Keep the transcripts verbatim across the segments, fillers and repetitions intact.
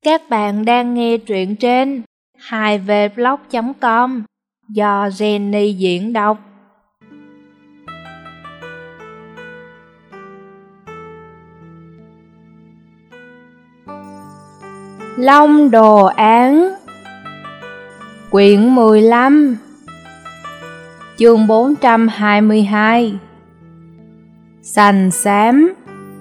Các bạn đang nghe truyện trên hai v blog chấm com do Jenny diễn đọc. Long đồ án quyển mười lăm, chương bốn trăm hai mươi hai. Xanh xám.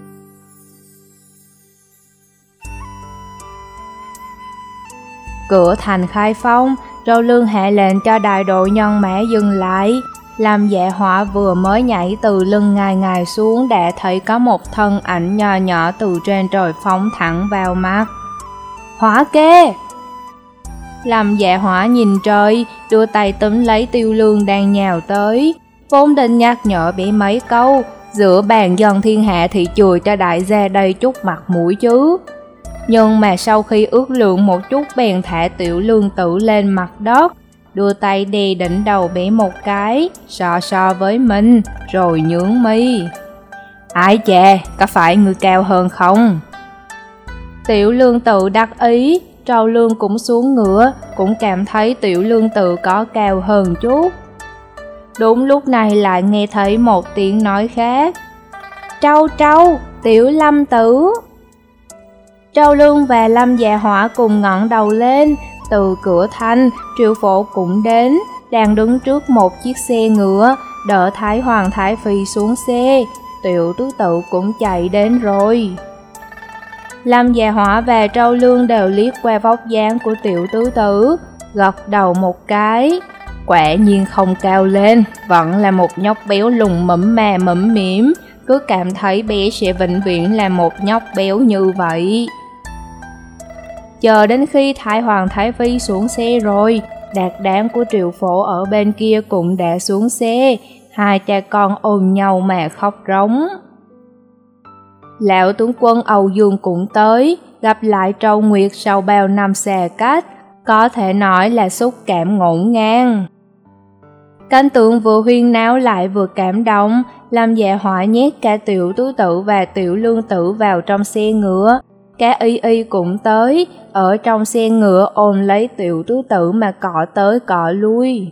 Cửa thành khai phong, Râu Lương hạ lệnh cho đại đội nhân mã dừng lại. Lâm Dạ Hỏa vừa mới nhảy từ lưng ngài ngài xuống đã thấy có một thân ảnh nhỏ nhỏ từ trên trời phóng thẳng vào mắt. Hỏa kê! Lâm Dạ Hỏa nhìn trời, đưa tay túm lấy Tiêu Lương đang nhào tới, vốn định nhắc nhở bị mấy câu, giữa bàn dân thiên hạ thì chừa cho đại gia đây chút mặt mũi chứ. Nhưng mà sau khi ước lượng một chút bèn thả Tiểu Lương Tử lên mặt đất, đưa tay đè đỉnh đầu bé một cái, so so với mình, rồi nhướng mi. Ai chà, có phải người cao hơn không? Tiểu Lương Tử đắc ý, Râu Lương cũng xuống ngựa, cũng cảm thấy Tiểu Lương Tử có cao hơn chút. Đúng lúc này lại nghe thấy một tiếng nói khác. Trâu trâu, Tiểu Lâm Tử. Râu Lương và Lâm Dạ Hỏa cùng ngẩng đầu lên, từ cửa thành, Triệu Phổ cũng đến, đang đứng trước một chiếc xe ngựa, đỡ Thái Hoàng Thái Phi xuống xe. Tiểu Tứ Tự cũng chạy đến rồi. Lâm Dạ Hỏa và Râu Lương đều liếc qua vóc dáng của Tiểu Tứ Tử, gật đầu một cái. Quả nhiên không cao lên, vẫn là một nhóc béo lùn mẫm mà mẫm mỉm, cứ cảm thấy bé sẽ vĩnh viễn là một nhóc béo như vậy. Chờ đến khi Thái Hoàng Thái Phi xuống xe rồi, đạt đám của Triệu Phổ ở bên kia cũng đã xuống xe, hai cha con ôm nhau mà khóc rống. Lão tướng quân Âu Dương cũng tới, gặp lại Trâu Nguyệt sau bao năm xa cách, có thể nói là xúc cảm ngổn ngang. Cảnh tượng vừa huyên náo lại vừa cảm động, Lâm Dạ Hỏa nhét cả Tiểu Tứ Tự và Tiểu Lương Tử vào trong xe ngựa. Cá Y Y cũng tới, ở trong xe ngựa ôm lấy Tiểu Tứ Tự mà cọ tới cọ lui.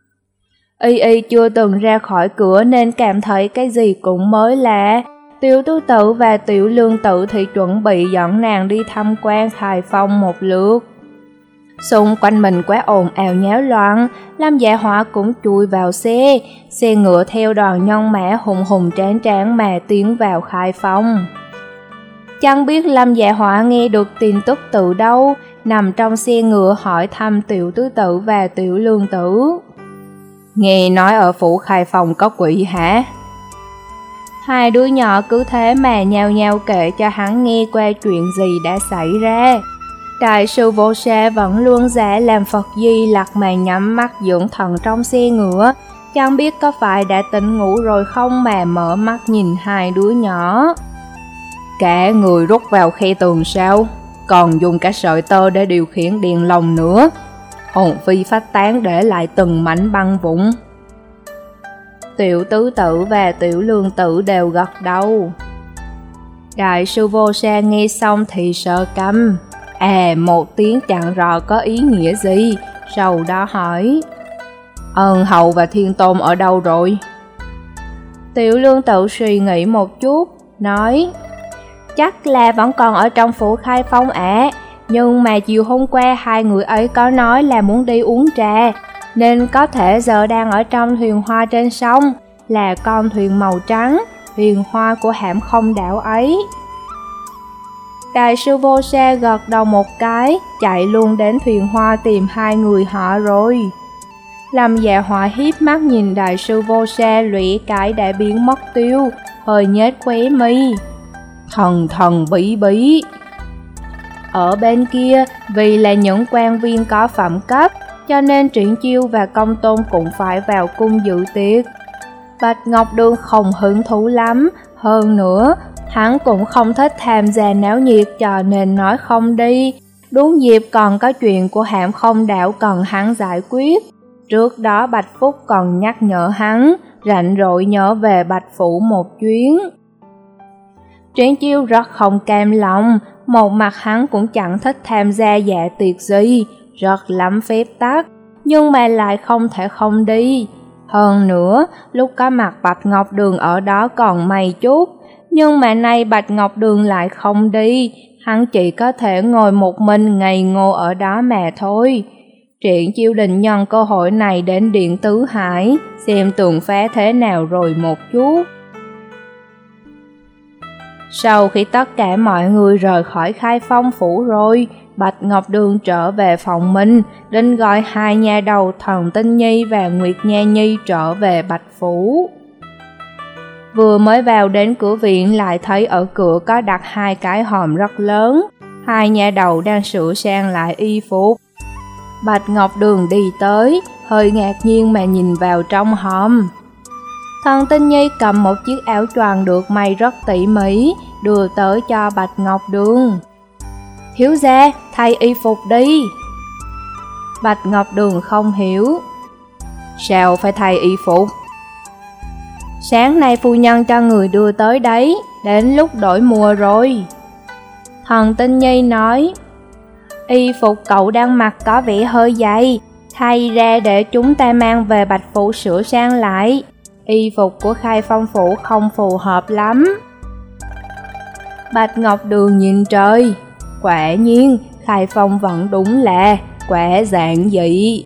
Y Y chưa từng ra khỏi cửa nên cảm thấy cái gì cũng mới lạ. Tiểu Tứ Tự và Tiểu Lương Tử thì chuẩn bị dẫn nàng đi tham quan Khai Phong một lượt. Xung quanh mình quá ồn ào nháo loạn, Lâm Dạ Hỏa cũng chui vào xe, xe ngựa theo đoàn nhân mã hùng hùng tráng tráng mà tiến vào Khai Phong. Chẳng biết Lâm Dạ Hỏa nghe được tin tức từ đâu, nằm trong xe ngựa hỏi thăm Tiểu Tứ Tự và Tiểu Lương Tử. Nghe nói ở phủ Khai Phong có quỷ hả? Hai đứa nhỏ cứ thế mà nhao nhao kể cho hắn nghe qua chuyện gì đã xảy ra. Đại sư Vô Sa vẫn luôn giả làm Phật Di Lặc mà nhắm mắt dưỡng thần trong xe ngựa, chẳng biết có phải đã tỉnh ngủ rồi không mà mở mắt nhìn hai đứa nhỏ. Cả người rút vào khe tường sao, còn dùng cả sợi tơ để điều khiển đèn lồng nữa. Hồn phi phách tán để lại từng mảnh băng vụn. Tiểu Tứ Tự và Tiểu Lương Tử đều gật đầu. Đại sư Vô Sa nghe xong thì sợ câm. À, một tiếng chẳng rõ có ý nghĩa gì, sau đó hỏi. Ân Hầu và Thiên Tôn ở đâu rồi? Tiểu Lương Tử suy nghĩ một chút, nói. Chắc là vẫn còn ở trong phủ Khai Phong ạ, à. Nhưng mà chiều hôm qua hai người ấy có nói là muốn đi uống trà, nên có thể giờ đang ở trong thuyền hoa trên sông, là con thuyền màu trắng, thuyền hoa của hãm Không đảo ấy. Đại sư Vô Sa gật đầu một cái, chạy luôn đến thuyền hoa tìm hai người họ rồi. Lâm Dạ Hỏa hiếp mắt nhìn đại sư Vô Sa lụy cái đã biến mất tiêu, hơi nhếch khóe mi. Thần thần bí bí. Ở bên kia, vì là những quan viên có phẩm cấp, cho nên Triển Chiêu và Công Tôn cũng phải vào cung dự tiệc. Bạch Ngọc Đường không hứng thú lắm, hơn nữa, hắn cũng không thích tham gia náo nhiệt cho nên nói không đi. Đúng dịp còn có chuyện của hãm Không đảo cần hắn giải quyết. Trước đó Bạch Phúc còn nhắc nhở hắn, rảnh rỗi nhớ về Bạch Phủ một chuyến. Triển Chiêu rất không cam lòng, Một mặt hắn cũng chẳng thích tham gia dạ tiệc gì, rất lắm phép tắc, nhưng mà lại không thể không đi. Hơn nữa, lúc có mặt Bạch Ngọc Đường ở đó còn may chút, nhưng mà nay Bạch Ngọc Đường lại không đi, hắn chỉ có thể ngồi một mình ngây ngô ở đó mà thôi. Triển Chiêu định nhân cơ hội này đến Điện Tứ Hải, xem tường phá thế nào rồi một chút. Sau khi tất cả mọi người rời khỏi Khai Phong phủ rồi, Bạch Ngọc Đường trở về phòng mình, định gọi hai nha đầu Thần Tinh Nhi và Nguyệt Nha Nhi trở về Bạch phủ. Vừa mới vào đến cửa viện lại thấy ở cửa có đặt hai cái hòm rất lớn, hai nha đầu đang sửa sang lại y phục. Bạch Ngọc Đường đi tới, hơi ngạc nhiên mà nhìn vào trong hòm. Thần Tinh Nhi cầm một chiếc áo choàng được may rất tỉ mỉ, đưa tới cho Bạch Ngọc Đường. Thiếu gia, thay y phục đi. Bạch Ngọc Đường không hiểu. Sao phải thay y phục? Sáng nay phu nhân cho người đưa tới đấy, đến lúc đổi mùa rồi. Thần Tinh Nhi nói, y phục cậu đang mặc có vẻ hơi dày, thay ra để chúng ta mang về Bạch phủ sửa sang lại. Y phục của Khai Phong phủ không phù hợp lắm. Bạch Ngọc Đường nhìn trời, quả nhiên Khai Phong vẫn đúng là quả giản dị.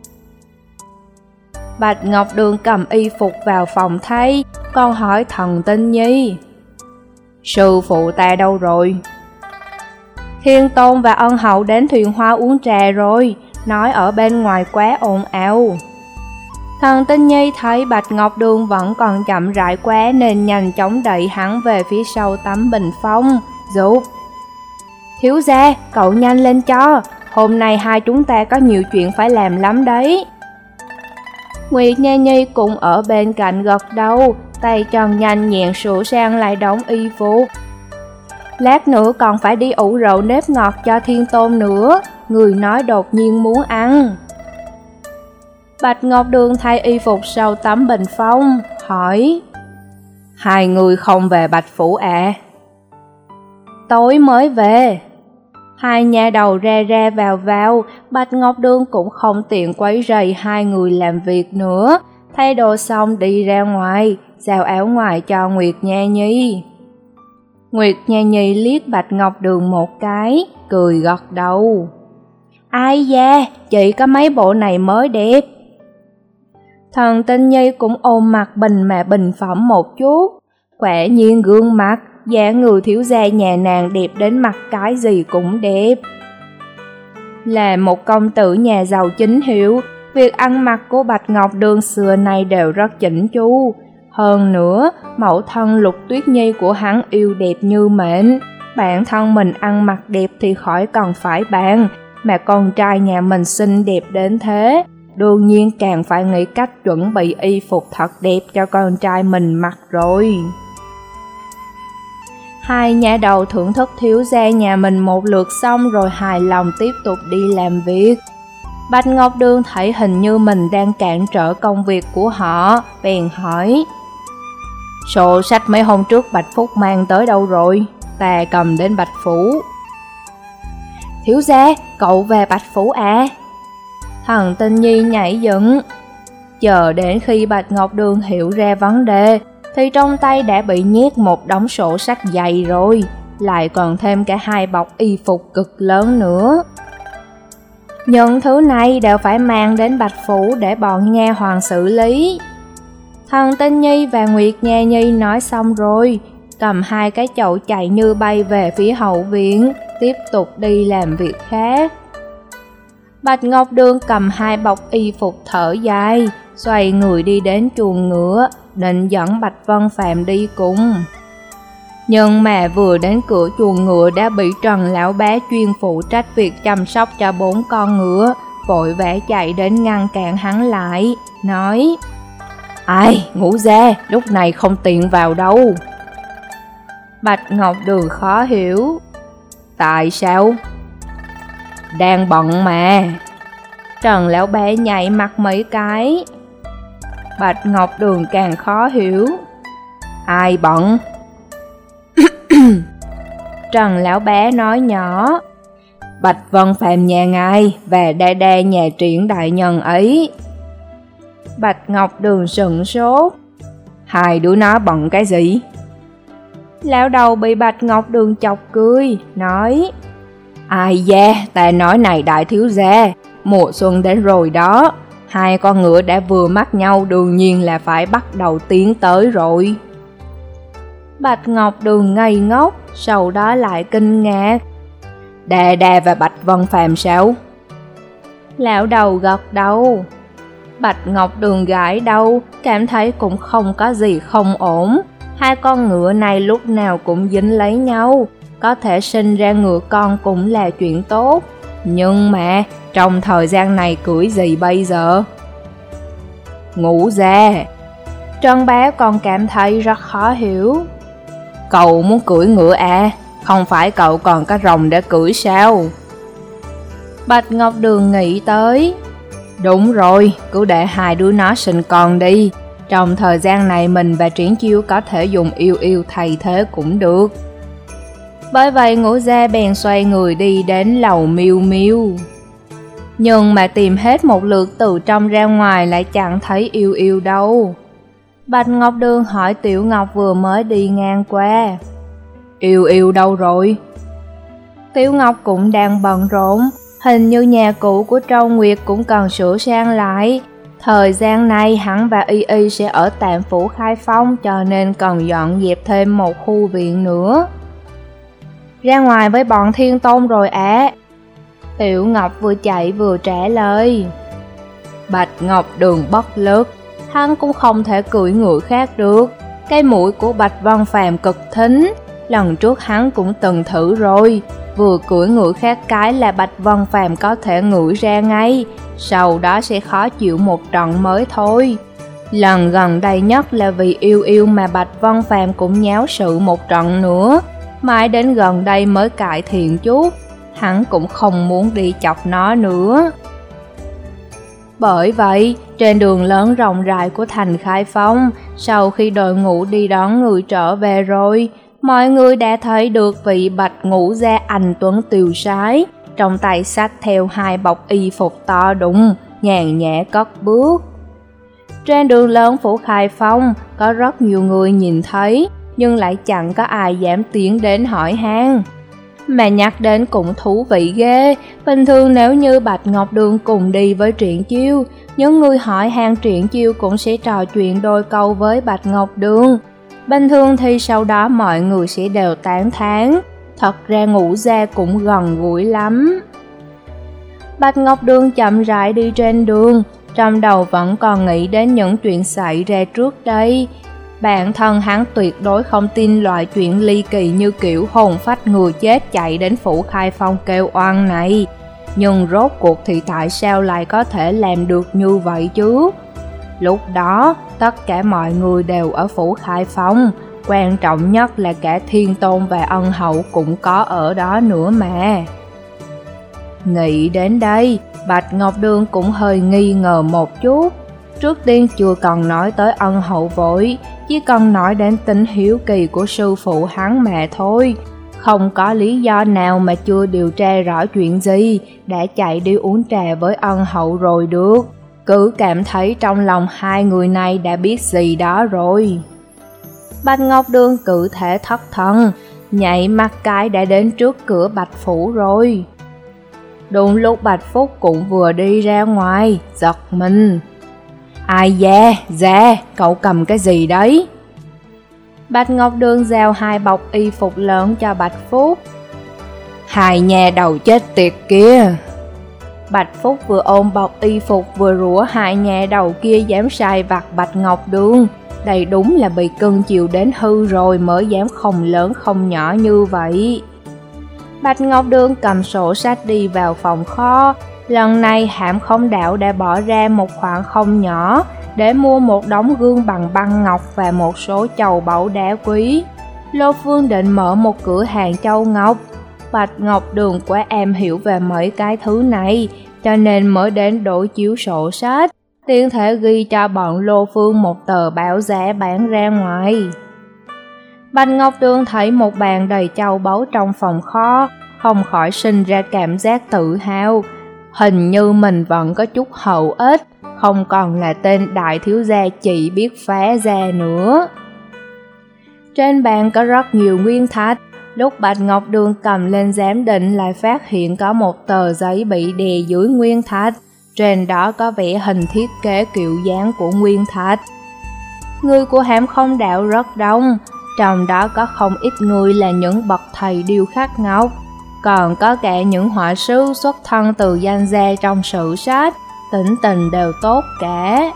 Bạch Ngọc Đường cầm y phục vào phòng thay, còn hỏi Thần Tinh Nhi, sư phụ ta đâu rồi? Thiên Tôn và Ân Hậu đến Thuyền Hoa uống trà rồi, nói ở bên ngoài quá ồn ào. Thần Tinh Nhi thấy Bạch Ngọc Đường vẫn còn chậm rãi quá nên nhanh chóng đẩy hắn về phía sau tấm bình phong, dục. Thiếu gia, cậu nhanh lên cho, hôm nay hai chúng ta có nhiều chuyện phải làm lắm đấy. Nguyệt Nha Nhi cũng ở bên cạnh gật đầu, tay chân nhanh nhẹn sửa sang lại đống y phục. Lát nữa còn phải đi ủ rượu nếp ngọt cho Thiên Tôn nữa, người nói đột nhiên muốn ăn. Bạch Ngọc Đường thay y phục sau tấm bình phong, hỏi, hai người không về Bạch phủ à? Tối mới về. Hai nhà đầu ra ra vào vào, Bạch Ngọc Đường cũng không tiện quấy rầy hai người làm việc nữa, thay đồ xong đi ra ngoài, giao áo ngoài cho Nguyệt Nha Nhi. Nguyệt Nha Nhi liếc Bạch Ngọc Đường một cái, cười gật đầu. Ai da, chị có mấy bộ này mới đẹp. Thần Tinh Nhi cũng ôm mặt bình mà bình phẩm một chút. Quả nhiên gương mặt, dáng người thiếu gia nhà nàng đẹp đến mặt cái gì cũng đẹp. Là một công tử nhà giàu chính hiệu, việc ăn mặc của Bạch Ngọc Đường xưa nay đều rất chỉnh chu. Hơn nữa, mẫu thân Lục Tuyết Nhi của hắn yêu đẹp như mệnh. Bản thân mình ăn mặc đẹp thì khỏi cần phải bàn, mà con trai nhà mình xinh đẹp đến thế, đương nhiên càng phải nghĩ cách chuẩn bị y phục thật đẹp cho con trai mình mặc rồi. Hai nhà đầu thưởng thức thiếu gia nhà mình một lượt xong rồi hài lòng tiếp tục đi làm việc. Bạch Ngọc Đường thấy hình như mình đang cản trở công việc của họ, bèn hỏi, sổ sách mấy hôm trước Bạch Phúc mang tới đâu rồi? Ta cầm đến Bạch phủ. Thiếu gia, cậu về Bạch phủ à? Thần Tinh Nhi nhảy dựng. Chờ đến khi Bạch Ngọc Đường hiểu ra vấn đề, thì trong tay đã bị nhét một đống sổ sách dày rồi, lại còn thêm cả hai bọc y phục cực lớn nữa. Những thứ này đều phải mang đến Bạch phủ để bọn nha hoàn xử lý. Thần Tinh Nhi và Nguyệt Nha Nhi nói xong rồi, cầm hai cái chậu chạy như bay về phía hậu viện, tiếp tục đi làm việc khác. Bạch Ngọc Đường cầm hai bọc y phục thở dài, xoay người đi đến chuồng ngựa, định dẫn Bạch Vân Phạm đi cùng. Nhưng mà vừa đến cửa chuồng ngựa đã bị Trần lão bá chuyên phụ trách việc chăm sóc cho bốn con ngựa, vội vã chạy đến ngăn cản hắn lại, nói, ai, ngũ gia, lúc này không tiện vào đâu. Bạch Ngọc Đường khó hiểu, tại sao? Đang bận mà. Trần lão bá nhảy mặt mấy cái. Bạch Ngọc Đường càng khó hiểu, ai bận? Trần lão bé nói nhỏ: Bạch Vân Phàm nhà ngài và đa đa nhà Triển đại nhân ấy. Bạch Ngọc Đường sững sốt: Hai đứa nó bận cái gì? Lão đầu bị Bạch Ngọc Đường chọc cười, nói: Ai da, ta nói này đại thiếu gia, mùa xuân đến rồi đó, hai con ngựa đã vừa mắt nhau đương nhiên là phải bắt đầu tiến tới rồi. Bạch Ngọc Đường ngây ngốc, sau đó lại kinh ngạc: Đa Đa và Bạch Vân Phàm sao? Lão đầu gật đầu. Bạch Ngọc Đường gãi đầu, cảm thấy cũng không có gì không ổn. Hai con ngựa này lúc nào cũng dính lấy nhau, có thể sinh ra ngựa con cũng là chuyện tốt. Nhưng mà, trong thời gian này cưỡi gì bây giờ? Ngũ gia. Trân Bá còn cảm thấy rất khó hiểu. Cậu muốn cưỡi ngựa à? Không phải cậu còn có rồng để cưỡi sao? Bạch Ngọc Đường nghĩ tới. Đúng rồi, cứ để hai đứa nó sinh con đi. Trong thời gian này mình và Triển Chiêu có thể dùng yêu yêu thay thế cũng được. Bởi vậy Ngũ gia bèn xoay người đi đến lầu Miêu Miêu. Nhưng mà tìm hết một lượt từ trong ra ngoài lại chẳng thấy yêu yêu đâu. Bạch Ngọc Đường hỏi Tiểu Ngọc vừa mới đi ngang qua: Yêu yêu đâu rồi? Tiểu Ngọc cũng đang bận rộn, hình như nhà cũ của Trâu Nguyệt cũng cần sửa sang lại. Thời gian này hắn và Y Y sẽ ở tạm phủ Khai Phong, cho nên cần dọn dẹp thêm một khu viện nữa. Ra ngoài với bọn Thiên Tôn rồi ạ. À. Tiểu Ngọc vừa chạy vừa trả lời. Bạch Ngọc Đường bất lực, hắn cũng không thể cưỡi ngựa khác được. Cái mũi của Bạch Vân Phàm cực thính, lần trước hắn cũng từng thử rồi. Vừa cưỡi ngựa khác cái là Bạch Vân Phàm có thể ngửi ra ngay, sau đó sẽ khó chịu một trận mới thôi. Lần gần đây nhất là vì yêu yêu mà Bạch Vân Phàm cũng nháo sự một trận nữa, mãi đến gần đây mới cải thiện chút. Hắn cũng không muốn đi chọc nó nữa. Bởi vậy, trên đường lớn rộng rãi của thành Khai Phong, sau khi đội ngũ đi đón người trở về rồi, mọi người đã thấy được vị Bạch Ngũ gia anh tuấn tiều sái, trong tay xách theo hai bọc y phục to đùng, nhàn nhã cất bước. Trên đường lớn phủ Khai Phong, có rất nhiều người nhìn thấy, nhưng lại chẳng có ai dám tiến đến hỏi han. Mà nhắc đến cũng thú vị ghê, bình thường nếu như Bạch Ngọc Đường cùng đi với Triển Chiêu, những người hỏi han Triển Chiêu cũng sẽ trò chuyện đôi câu với Bạch Ngọc Đường. Bình thường thì sau đó mọi người sẽ đều tán thán, thật ra Ngũ gia cũng gần gũi lắm. Bạch Ngọc Đường chậm rãi đi trên đường, trong đầu vẫn còn nghĩ đến những chuyện xảy ra trước đây. Bản thân hắn tuyệt đối không tin loại chuyện ly kỳ như kiểu hồn phách người chết chạy đến phủ Khai Phong kêu oan này. Nhưng rốt cuộc thì tại sao lại có thể làm được như vậy chứ? Lúc đó, tất cả mọi người đều ở phủ Khai Phong, quan trọng nhất là cả Thiên Tôn và Ân Hậu cũng có ở đó nữa mà. Nghĩ đến đây, Bạch Ngọc Đường cũng hơi nghi ngờ một chút. Trước tiên chưa cần nói tới Ân Hậu vội, chỉ cần nói đến tính hiếu kỳ của sư phụ hắn mà thôi. Không có lý do nào mà chưa điều tra rõ chuyện gì, đã chạy đi uống trà với Ân Hậu rồi được. Cứ cảm thấy trong lòng hai người này đã biết gì đó rồi. Bạch Ngọc Đường cự thể thất thần, nhảy mắt cái đã đến trước cửa Bạch Phủ rồi. Đúng lúc Bạch Phúc cũng vừa đi ra ngoài, giật mình. Ai da, da, cậu cầm cái gì đấy? Bạch Ngọc Đường giao hai bọc y phục lớn cho Bạch Phúc. Hai nhà đầu chết tiệt kia. Bạch Phúc vừa ôm bọc y phục vừa rủa hai nhà đầu kia dám sai vặt Bạch Ngọc Đường. Đây đúng là bị cưng chiều đến hư rồi mới dám không lớn không nhỏ như vậy. Bạch Ngọc Đường cầm sổ sách đi vào phòng kho. Lần này Hãm Không Đạo đã bỏ ra một khoản không nhỏ để mua một đống gương bằng băng ngọc và một số châu báu đá quý. Lô Phương định mở một cửa hàng châu ngọc. Bạch Ngọc Đường quá am hiểu về mấy cái thứ này, cho nên mới đến đối chiếu sổ sách, tiện thể ghi cho bọn Lô Phương một tờ báo giá bán ra ngoài. Bạch Ngọc Đường thấy một bàn đầy châu báu trong phòng kho, không khỏi sinh ra cảm giác tự hào. Hình như mình vẫn có chút hậu ích, không còn là tên đại thiếu gia chỉ biết phá ra nữa. Trên bàn có rất nhiều nguyên thạch. Lúc Bạch Ngọc Đường cầm lên giám định lại phát hiện có một tờ giấy bị đè dưới nguyên thạch. Trên đó có vẽ hình thiết kế kiểu dáng của nguyên thạch. Người của hãm không đạo rất đông, trong đó có không ít người là những bậc thầy điêu khắc ngọc, còn có cả những họa sư xuất thân từ danh gia trong sử sách, tính tình đều tốt cả.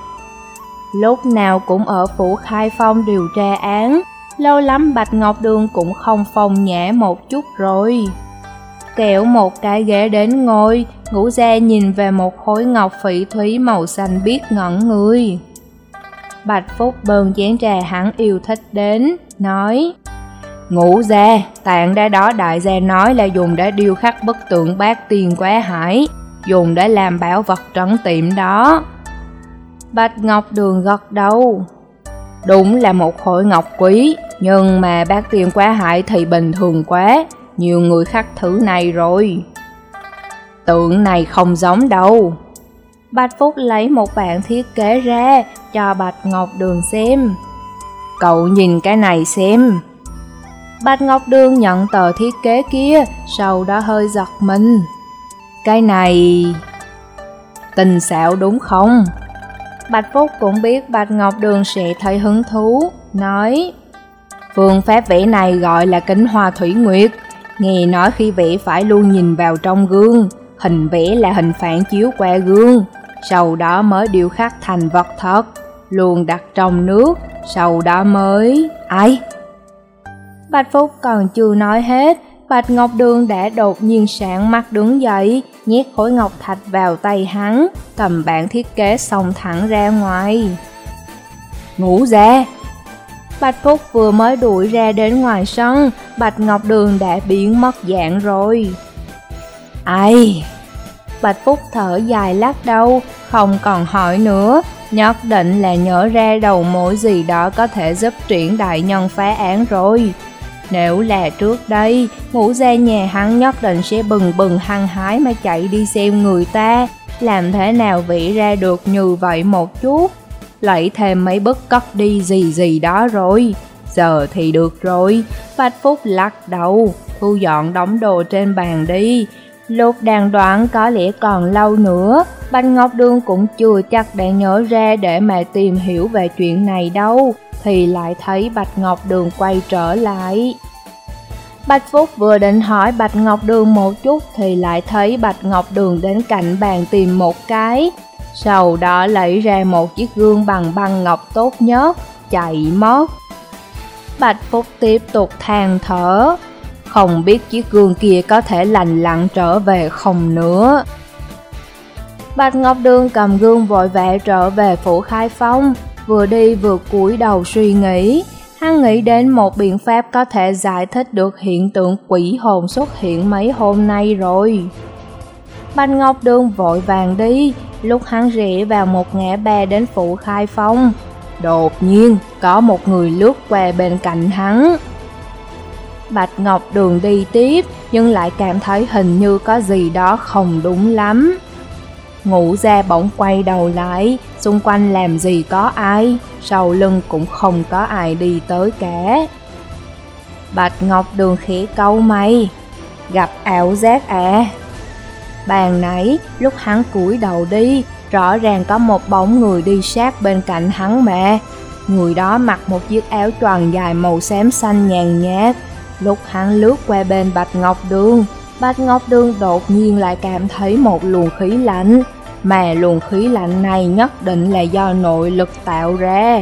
Lúc nào cũng ở phủ Khai Phong điều tra án, lâu lắm Bạch Ngọc Đường cũng không phong nhã một chút rồi. Kéo một cái ghế đến ngồi, Ngũ Gia nhìn về một khối ngọc phỉ thúy màu xanh biếc ngẩn người. Bạch Phúc bưng chén trà hắn yêu thích đến, nói: Ngũ Gia, tảng đá đó đại gia nói là dùng để điêu khắc bức tượng Bát Tiên Quá Hải, dùng để làm bảo vật trấn tiệm đó. Bạch Ngọc Đường gật đầu: Đúng là một khối ngọc quý, nhưng mà Bát Tiên Quá Hải thì bình thường quá, nhiều người khắc thứ này rồi. Tượng này không giống đâu. Bạch Phúc lấy một bản thiết kế ra, cho Bạch Ngọc Đường xem. Cậu nhìn cái này xem. Bạch Ngọc Đường nhận tờ thiết kế kia, sau đó hơi giật mình. Cái này... tinh xảo đúng không? Bạch Phúc cũng biết Bạch Ngọc Đường sẽ thấy hứng thú, nói: Phương pháp vẽ này gọi là kính hoa thủy nguyệt. Nghe nói khi vẽ phải luôn nhìn vào trong gương, hình vẽ là hình phản chiếu qua gương, sau đó mới điêu khắc thành vật thật, luôn đặt trong nước, sau đó mới... Ai? Bạch Phúc còn chưa nói hết, Bạch Ngọc Đường đã đột nhiên sáng mắt đứng dậy, nhét khối ngọc thạch vào tay hắn, cầm bản thiết kế xông thẳng ra ngoài. Ngũ Gia! Bạch Phúc vừa mới đuổi ra đến ngoài sân, Bạch Ngọc Đường đã biến mất dạng rồi. Ai? Bạch Phúc thở dài lắc đầu, không còn hỏi nữa, nhất định là nhớ ra đầu mối gì đó có thể giúp Triển đại nhân phá án rồi. Nếu là trước đây, Ngũ Gia nhà hắn nhất định sẽ bừng bừng hăng hái mà chạy đi xem người ta, làm thế nào vẽ ra được như vậy một chút, lấy thêm mấy bức cất đi gì gì đó rồi. Giờ thì được rồi. Bạch Phúc lắc đầu, thu dọn đống đồ trên bàn đi. Lúc đang đoán có lẽ còn lâu nữa, Bạch Ngọc Đường cũng chưa chắc đã nhớ ra để mà tìm hiểu về chuyện này đâu, thì lại thấy Bạch Ngọc Đường quay trở lại. Bạch Phúc vừa định hỏi Bạch Ngọc Đường một chút thì lại thấy Bạch Ngọc Đường đến cạnh bàn tìm một cái, sau đó lấy ra một chiếc gương bằng băng ngọc tốt nhất, chạy mất. Bạch Phúc tiếp tục than thở, không biết chiếc gương kia có thể lành lặn trở về không nữa. Bạch Ngọc Đường cầm gương vội vã trở về phủ Khai Phong, vừa đi vừa cúi đầu suy nghĩ. Hắn nghĩ đến một biện pháp có thể giải thích được hiện tượng quỷ hồn xuất hiện mấy hôm nay rồi. Bạch Ngọc Đường vội vàng đi, lúc hắn rẽ vào một ngã ba đến phủ Khai Phong, đột nhiên có một người lướt qua bên cạnh hắn. Bạch Ngọc Đường đi tiếp, nhưng lại cảm thấy hình như có gì đó không đúng lắm. Ngũ Gia bỗng quay đầu lại, xung quanh làm gì có ai, sau lưng cũng không có ai đi tới cả. Bạch Ngọc Đường khẽ cau mày, gặp ảo giác à? Bàn nãy, lúc hắn cúi đầu đi, rõ ràng có một bóng người đi sát bên cạnh hắn mà. Người đó mặc một chiếc áo choàng dài màu xám xanh nhàn nhạt. Lúc hắn lướt qua bên Bạch Ngọc Đường, Bạch Ngọc Đường đột nhiên lại cảm thấy một luồng khí lạnh, mà luồng khí lạnh này nhất định là do nội lực tạo ra.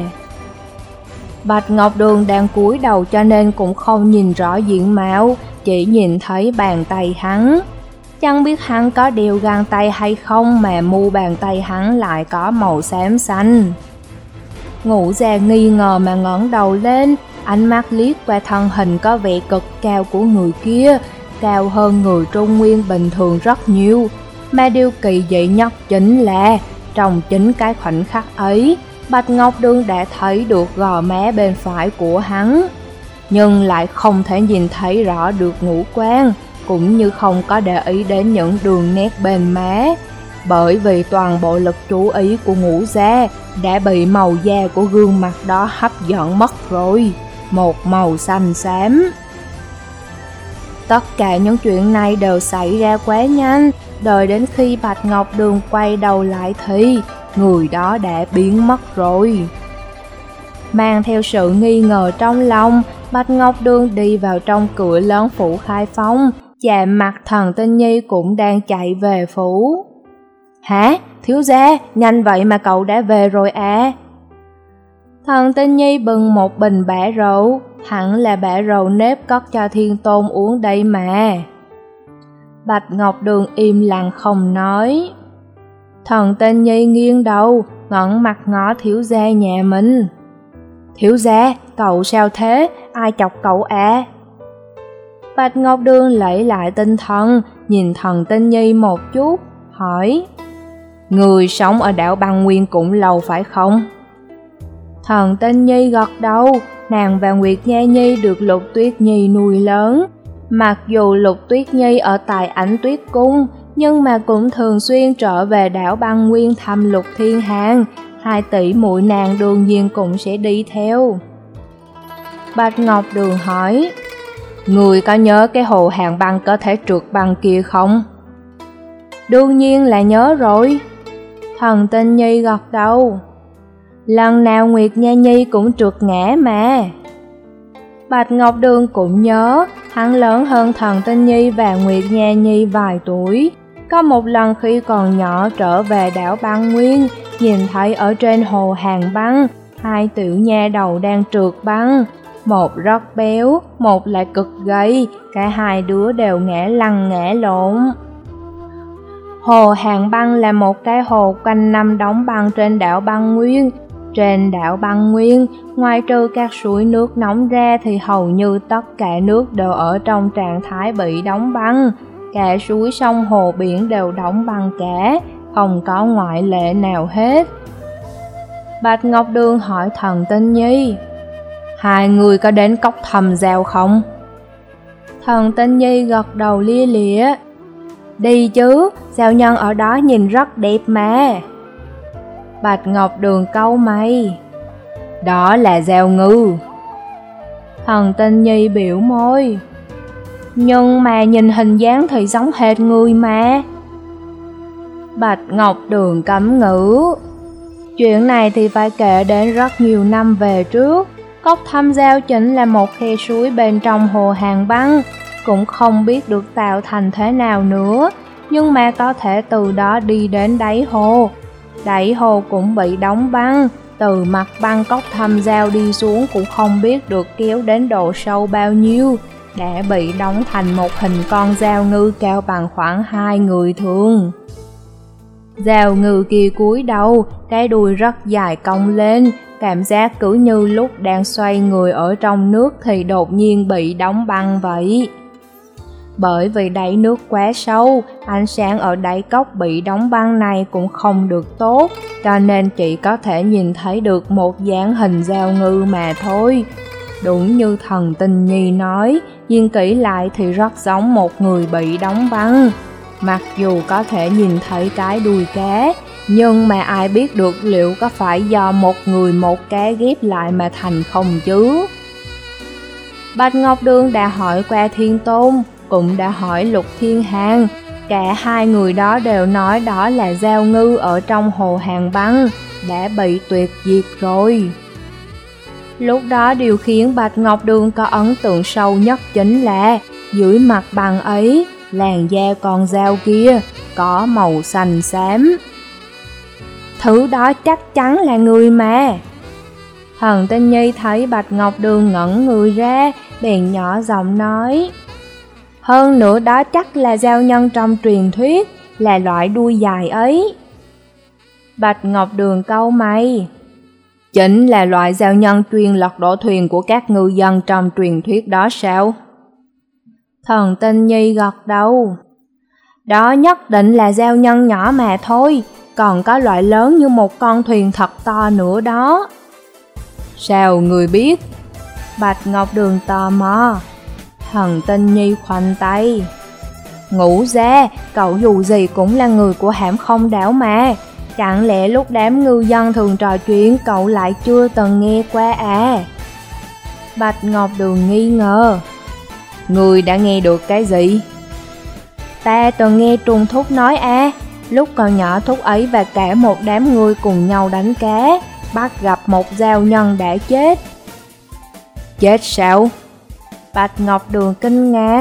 Bạch Ngọc Đường đang cúi đầu cho nên cũng không nhìn rõ diện mạo, chỉ nhìn thấy bàn tay hắn. Chẳng biết hắn có đeo găng tay hay không mà mu bàn tay hắn lại có màu xám xanh. Ngũ Gia nghi ngờ mà ngẩng đầu lên, ánh mắt liếc qua thân hình có vẻ cực cao của người kia, cao hơn người Trung Nguyên bình thường rất nhiều. Mà điều kỳ dị nhất chính là, trong chính cái khoảnh khắc ấy, Bạch Ngọc Đường đã thấy được gò má bên phải của hắn. nhưng lại không thể nhìn thấy rõ được ngũ quan, cũng như không có để ý đến những đường nét bên má, bởi vì toàn bộ lực chú ý của Ngũ Gia đã bị màu da của gương mặt đó hấp dẫn mất rồi, một màu xanh xám. Tất cả những chuyện này đều xảy ra quá nhanh, đợi đến khi Bạch Ngọc Đường quay đầu lại thì người đó đã biến mất rồi. Mang theo sự nghi ngờ trong lòng, Bạch Ngọc Đường đi vào trong cửa lớn phủ Khai Phong, chạm mặt Thần Tinh Nhi cũng đang chạy về phủ. Hả? Thiếu gia, nhanh vậy mà cậu đã về rồi à? Thần Tinh Nhi bưng một bình bã rượu, hẳn là bã rượu nếp cất cho Thiên Tôn uống đây mà. Bạch Ngọc Đường im lặng không nói. Thần Tinh Nhi nghiêng đầu, ngẩng mặt ngó thiếu gia nhà mình. Thiếu gia, cậu sao thế? Ai chọc cậu à? Bạch Ngọc Đường lấy lại tinh thần, nhìn Thần Tinh Nhi một chút, hỏi. Người sống ở đảo Băng Nguyên cũng lâu phải không? Thần Tinh Nhi gật đầu, nàng và Nguyệt Nha Nhi được Lục Tuyết Nhi nuôi lớn. Mặc dù Lục Tuyết Nhi ở tại Ảnh Tuyết Cung, nhưng mà cũng thường xuyên trở về đảo Băng Nguyên thăm Lục Thiên Hàn, hai tỷ muội nàng đương nhiên cũng sẽ đi theo. Bạch Ngọc Đường hỏi, người có nhớ cái hồ hàng băng có thể trượt băng kia không? Đương nhiên là nhớ rồi. Thần Tinh Nhi gật đầu. Lần nào Nguyệt Nha Nhi cũng trượt ngã mà. Bạch Ngọc Đường cũng nhớ, hắn lớn hơn Thần Tinh Nhi và Nguyệt Nha Nhi vài tuổi. Có một lần khi còn nhỏ trở về đảo Băng Nguyên, nhìn thấy ở trên hồ hàng băng, hai tiểu nha đầu đang trượt băng. Một rất béo, một lại cực gầy, cả hai đứa đều ngã lăn ngã lộn. Hồ hàng băng là một cái hồ quanh năm đóng băng trên đảo Băng Nguyên. Trên đảo Băng Nguyên, ngoài trừ các suối nước nóng ra thì hầu như tất cả nước đều ở trong trạng thái bị đóng băng. Cả suối sông hồ biển đều đóng băng cả, không có ngoại lệ nào hết. Bạch Ngọc Đường hỏi Thần Tinh Nhi, hai người có đến cốc Thầm Giao không? Thần Tinh Nhi gật đầu lia lịa, đi chứ, giao nhân ở đó nhìn rất đẹp mà. Bạch Ngọc Đường cau mày, đó là giao ngư. Thần Tinh Nhi biểu môi, nhưng mà nhìn hình dáng thì giống hệt người mà. Bạch Ngọc Đường cấm ngữ, chuyện này thì phải kể đến rất nhiều năm về trước. Cốc Thâm Giao chính là một khe suối bên trong hồ hàng băng, cũng không biết được tạo thành thế nào nữa, nhưng mà có thể từ đó đi đến đáy hồ. Đáy hồ cũng bị đóng băng, từ mặt băng Cốc Thâm Giao đi xuống cũng không biết được kéo đến độ sâu bao nhiêu, đã bị đóng thành một hình con giao ngư cao bằng khoảng hai người thường. Giao ngư kia cúi đầu, cái đuôi rất dài cong lên, cảm giác cứ như lúc đang xoay người ở trong nước thì đột nhiên bị đóng băng vậy. Bởi vì đáy nước quá sâu, ánh sáng ở đáy cốc bị đóng băng này cũng không được tốt, cho nên chỉ có thể nhìn thấy được một dáng hình giao ngư mà thôi. Đúng như Thần Tinh Nhi nói, nhìn kỹ lại thì rất giống một người bị đóng băng. Mặc dù có thể nhìn thấy cái đuôi cá, nhưng mà ai biết được liệu có phải do một người một cá ghép lại mà thành không chứ? Bạch Ngọc Đường đã hỏi qua Thiên Tôn, cũng đã hỏi Lục Thiên Hàn. Cả hai người đó đều nói đó là giao ngư ở trong hồ hàng băng, đã bị tuyệt diệt rồi. Lúc đó điều khiến Bạch Ngọc Đường có ấn tượng sâu nhất chính là dưới mặt băng ấy, làn da con dao kia có màu xanh xám. Thứ đó chắc chắn là người mà. Thần Tinh Nhi thấy Bạch Ngọc Đường ngẩn người ra, bèn nhỏ giọng nói, hơn nữa đó chắc là giao nhân trong truyền thuyết, là loại đuôi dài ấy. Bạch Ngọc Đường cau mày, chính là loại giao nhân chuyên lật đổ thuyền của các ngư dân trong truyền thuyết đó sao? Thần Tinh Nhi gật đầu, đó nhất định là giao nhân nhỏ mà thôi, còn có loại lớn như một con thuyền thật to nữa đó. Sao người biết? Bạch Ngọc Đường tò mò. Thần Tinh Nhi khoanh tay. Ngũ gia, cậu dù gì cũng là người của hãm Không đảo mà. Chẳng lẽ lúc đám ngư dân thường trò chuyện cậu lại chưa từng nghe qua à? Bạch Ngọc Đường nghi ngờ. Người đã nghe được cái gì? Ta từng nghe Trùng Thúc nói à, lúc còn nhỏ Thúc ấy và cả một đám người cùng nhau đánh cá, bắt gặp một giao nhân đã chết. Chết sao? Bạch Ngọc Đường kinh ngạc.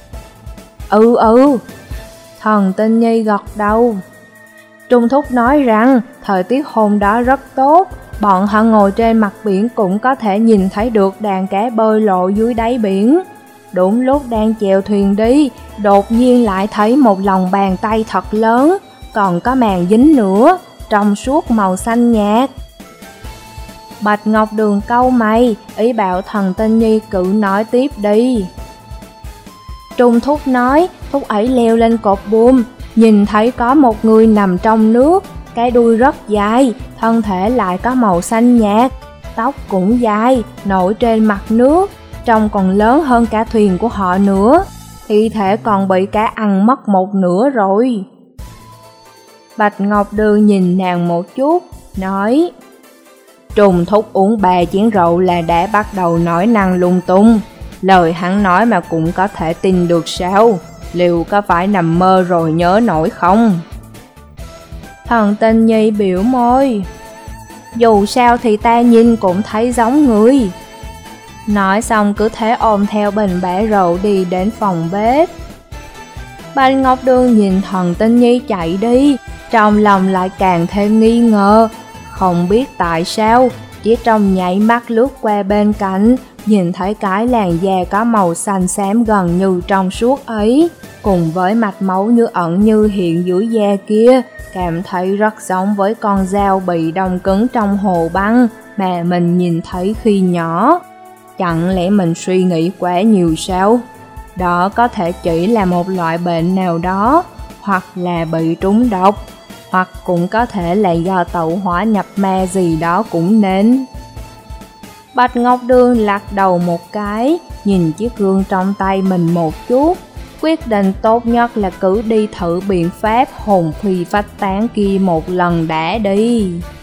Ừ ừ, Thần Tinh Nhi gật đầu. Trung Thúc nói rằng thời tiết hôm đó rất tốt, bọn họ ngồi trên mặt biển cũng có thể nhìn thấy được đàn cá bơi lộ dưới đáy biển. Đúng lúc đang chèo thuyền đi, đột nhiên lại thấy một lòng bàn tay thật lớn, còn có màng dính nữa, trong suốt màu xanh nhạt. Bạch Ngọc Đường cau mày, ý bảo Thần Tinh Nhi cứ nói tiếp đi. Trung Thúc nói, Thúc ấy leo lên cột buồm, nhìn thấy có một người nằm trong nước, cái đuôi rất dài, thân thể lại có màu xanh nhạt, tóc cũng dài, nổi trên mặt nước, trông còn lớn hơn cả thuyền của họ nữa, thi thể còn bị cá ăn mất một nửa rồi. Bạch Ngọc Đường nhìn nàng một chút, nói: Trùng Thúc uống ba chén rượu là đã bắt đầu nói năng lung tung, lời hắn nói mà cũng có thể tin được sao? Liệu có phải nằm mơ rồi nhớ nổi không? Thần Tinh Nhi biểu môi: Dù sao thì ta nhìn cũng thấy giống người. Nói xong cứ thế ôm theo bình bã rượu đi đến phòng bếp. Bạch Ngọc Đường nhìn Thần Tinh Nhi chạy đi, trong lòng lại càng thêm nghi ngờ. Không biết tại sao, chỉ trong nháy mắt lướt qua bên cạnh, nhìn thấy cái làn da có màu xanh xám gần như trong suốt ấy, cùng với mạch máu như ẩn như hiện dưới da kia, cảm thấy rất giống với con dao bị đông cứng trong hồ băng mà mình nhìn thấy khi nhỏ. Chẳng lẽ mình suy nghĩ quá nhiều sao? Đó có thể chỉ là một loại bệnh nào đó, hoặc là bị trúng độc, hoặc cũng có thể là do tẩu hỏa nhập ma gì đó cũng nên. Bạch Ngọc Đường lắc đầu một cái, nhìn chiếc gương trong tay mình một chút, quyết định tốt nhất là cứ đi thử biện pháp hồn phi phách tán kia một lần đã đi.